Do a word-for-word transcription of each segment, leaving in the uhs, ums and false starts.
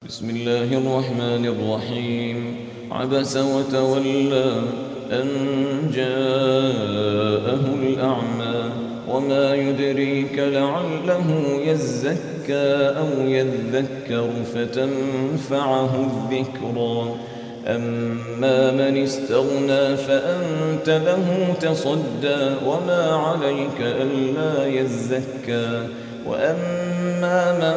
بسم الله الرحمن الرحيم. عبس وتولى أن جاءه الأعمى وما يدريك لعله يزكى أو يذكر فتنفعه الذكرى. أما من استغنى فأنت له تصدى وما عليك ألا يزكى. وأما من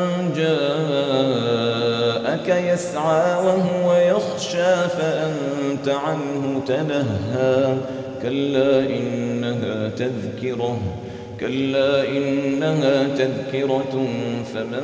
جاءك يسعى وهو يخشى فأنت عنه تلهى. كلا إنها تذكرة كلا إنها تذكرة فمن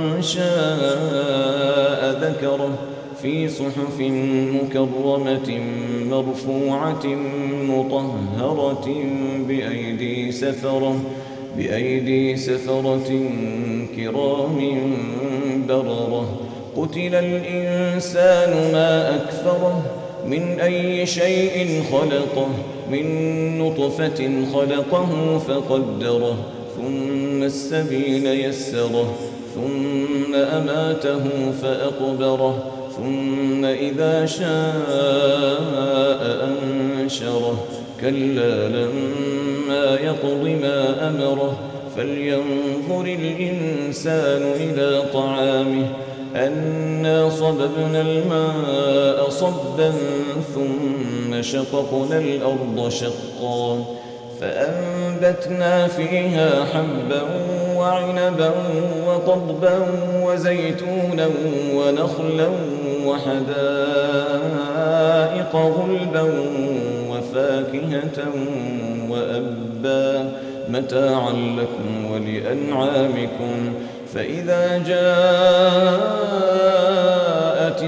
شاء ذكره في صحف مكرمة مرفوعة مطهرة بأيدي سفرة بأيدي سفرة كرام بررة. قتل الإنسان ما أكفره من أي شيء خلقه من نطفة خلقه فقدره ثم السبيل يسره ثم أماته فأقبره ثم إذا شاء أنشره. كلا لما يقض ما أمره فلينظر الإنسان إلى طعامه أنا صببنا الماء صبا ثم شققنا الأرض شقا فأنبتنا فيها حبا وعنبا وقضبا وزيتونا ونخلا وحدائق غلبا وفاكهة وأبا متاعا لكم ولأنعامكم. فإذا جاءت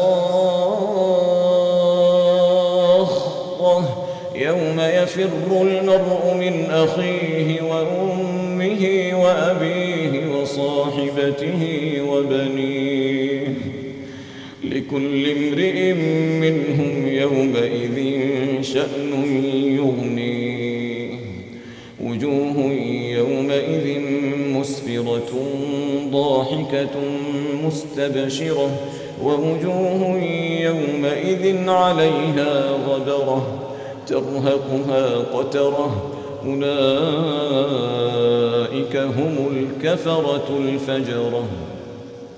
الصاخة يوم يفر المرء من أخيه وأمه وأبيه وصاحبته وبنيه لكل امرئ منهم يومئذ شأن يغنيه. وجوه يومئذ مسفرة ضاحكة مستبشرة ووجوه يومئذ عليها غبرة ترهقها قترة. أولئك هم الكفرة الفجرة.